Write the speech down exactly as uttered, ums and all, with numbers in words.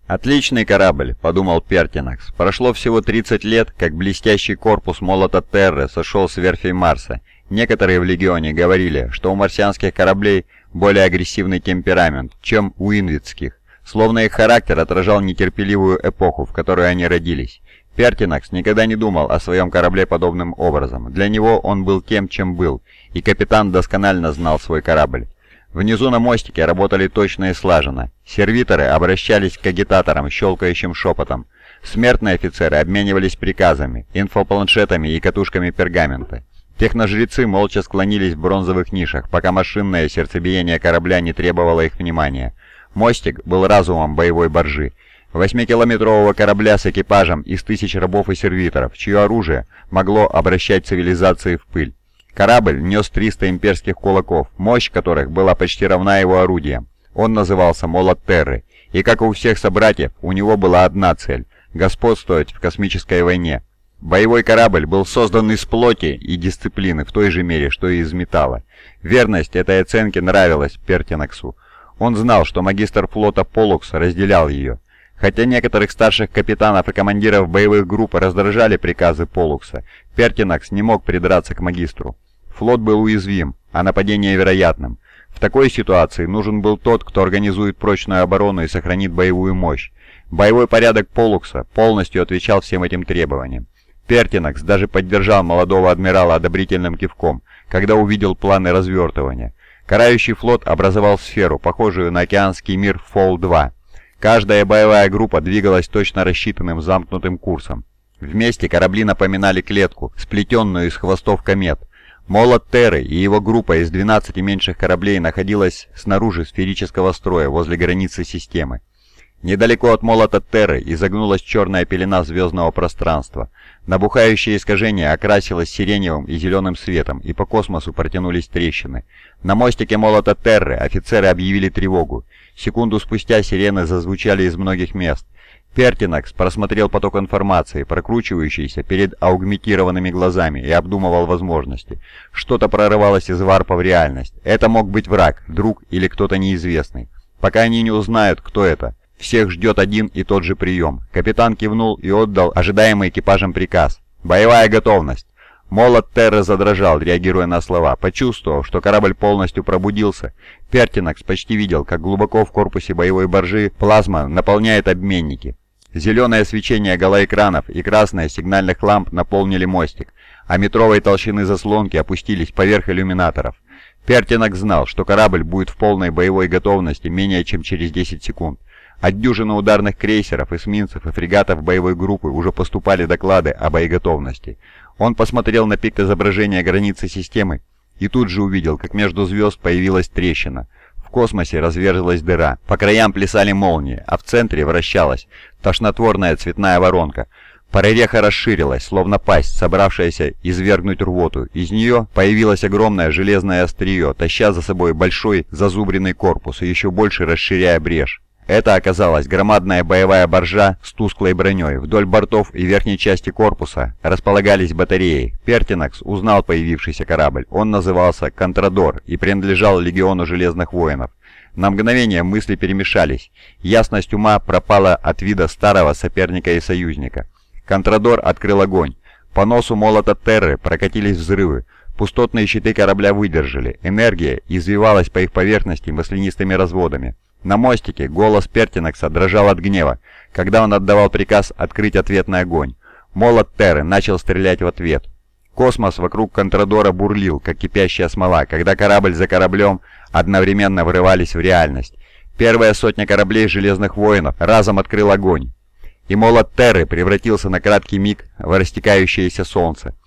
«Отличный корабль», — подумал Пертинакс. Прошло всего тридцать лет, как блестящий корпус молота Терры сошел с верфей Марса. Некоторые в Легионе говорили, что у марсианских кораблей более агрессивный темперамент, чем у инвитских, словно их характер отражал нетерпеливую эпоху, в которой они родились. Пертинакс никогда не думал о своем корабле подобным образом. Для него он был тем, чем был, и капитан досконально знал свой корабль. Внизу на мостике работали точно и слаженно. Сервиторы обращались к агитаторам щелкающим шепотом. Смертные офицеры обменивались приказами, инфопланшетами и катушками пергамента. Техножрецы молча склонились в бронзовых нишах, пока машинное сердцебиение корабля не требовало их внимания. Мостик был разумом боевой баржи. Восьмикилометрового корабля с экипажем из тысяч рабов и сервиторов, чье оружие могло обращать цивилизации в пыль. Корабль нес триста имперских кулаков, мощь которых была почти равна его орудиям. Он назывался «Молот Терры», и, как и у всех собратьев, у него была одна цель – господствовать в космической войне. Боевой корабль был создан из плоти и дисциплины в той же мере, что и из металла. Верность этой оценке нравилась Пертинаксу. Он знал, что магистр флота Полукс разделял ее. Хотя некоторых старших капитанов и командиров боевых групп раздражали приказы Полукса, Пертинакс не мог придраться к магистру. Флот был уязвим, а нападение вероятным. В такой ситуации нужен был тот, кто организует прочную оборону и сохранит боевую мощь. Боевой порядок Полукса полностью отвечал всем этим требованиям. Пертинакс даже поддержал молодого адмирала одобрительным кивком, когда увидел планы развертывания. Карающий флот образовал сферу, похожую на океанский мир Фол два. Каждая боевая группа двигалась точно рассчитанным замкнутым курсом. Вместе корабли напоминали клетку, сплетенную из хвостов комет. Молот Терры и его группа из двенадцати меньших кораблей находилась снаружи сферического строя возле границы системы. Недалеко от молота Терры изогнулась черная пелена звездного пространства. Набухающее искажение окрасилось сиреневым и зеленым светом, и по космосу протянулись трещины. На мостике молота Терры офицеры объявили тревогу. Секунду спустя сирены зазвучали из многих мест. Пертинакс просмотрел поток информации, прокручивающийся перед аугментированными глазами, и обдумывал возможности. Что-то прорывалось из варпа в реальность. Это мог быть враг, друг или кто-то неизвестный. Пока они не узнают, кто это, всех ждет один и тот же прием. Капитан кивнул и отдал ожидаемый экипажем приказ. «Боевая готовность!» Молот Терры задрожал, реагируя на слова. Почувствовав, что корабль полностью пробудился, Пертинакс почти видел, как глубоко в корпусе боевой баржи плазма наполняет обменники. Зеленое свечение голоэкранов и красное сигнальных ламп наполнили мостик, а метровой толщины заслонки опустились поверх иллюминаторов. Пертинакс знал, что корабль будет в полной боевой готовности менее чем через десять секунд. От дюжины ударных крейсеров, эсминцев и фрегатов боевой группы уже поступали доклады о боеготовности. Он посмотрел на пик изображения границы системы и тут же увидел, как между звезд появилась трещина. В космосе разверзлась дыра, по краям плясали молнии, а в центре вращалась тошнотворная цветная воронка. Прореха расширилась, словно пасть, собравшаяся извергнуть рвоту. Из нее появилось огромное железное острие, таща за собой большой зазубренный корпус и еще больше расширяя брешь. Это оказалась громадная боевая баржа с тусклой броней. Вдоль бортов и верхней части корпуса располагались батареи. Пертинакс узнал появившийся корабль. Он назывался «Контрадор» и принадлежал легиону Железных Воинов. На мгновение мысли перемешались. Ясность ума пропала от вида старого соперника и союзника. Контрадор открыл огонь. По носу молота Терры прокатились взрывы. Пустотные щиты корабля выдержали. Энергия извивалась по их поверхности маслянистыми разводами. На мостике голос Пертинакса дрожал от гнева, когда он отдавал приказ открыть ответный огонь. Молот Терры начал стрелять в ответ. Космос вокруг Контрадора бурлил, как кипящая смола, когда корабль за кораблем одновременно врывались в реальность. Первая сотня кораблей Железных Воинов разом открыл огонь, и молот Терры превратился на краткий миг в растекающееся солнце.